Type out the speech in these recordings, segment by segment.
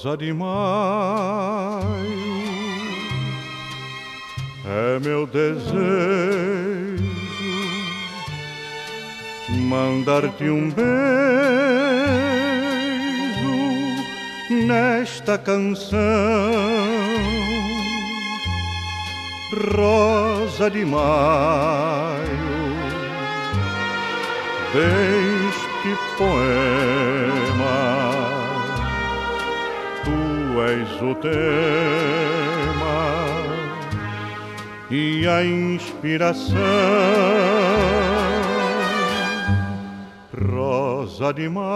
Rosa de maio, é meu desejo mandar-te um beijo nesta canção. Rosa de maio, deste poema tu és o tema e a inspiração. Rosa de maio,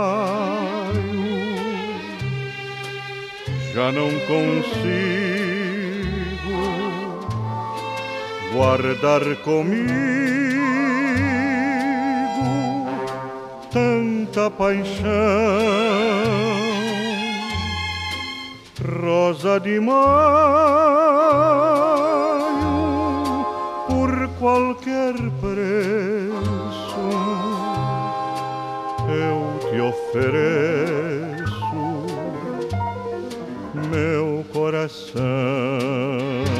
já não consigo guardar comigo tanta paixão. Rosa de maio, por qualquer preço eu te ofereço meu coração.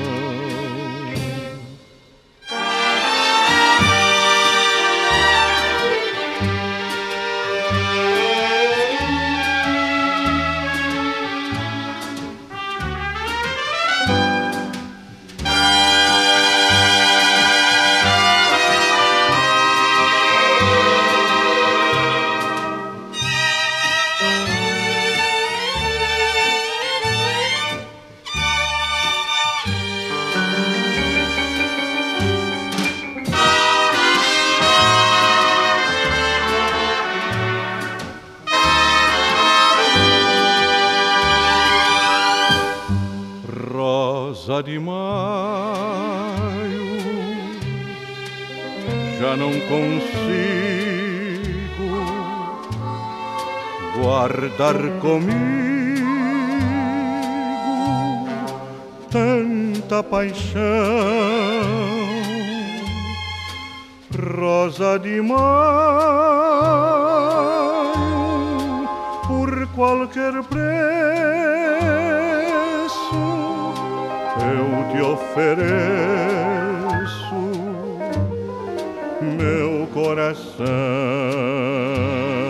Rosa de maio, já não consigo guardar comigo tanta paixão. Rosa de maio, por qualquer preço eu te ofereço meu coração.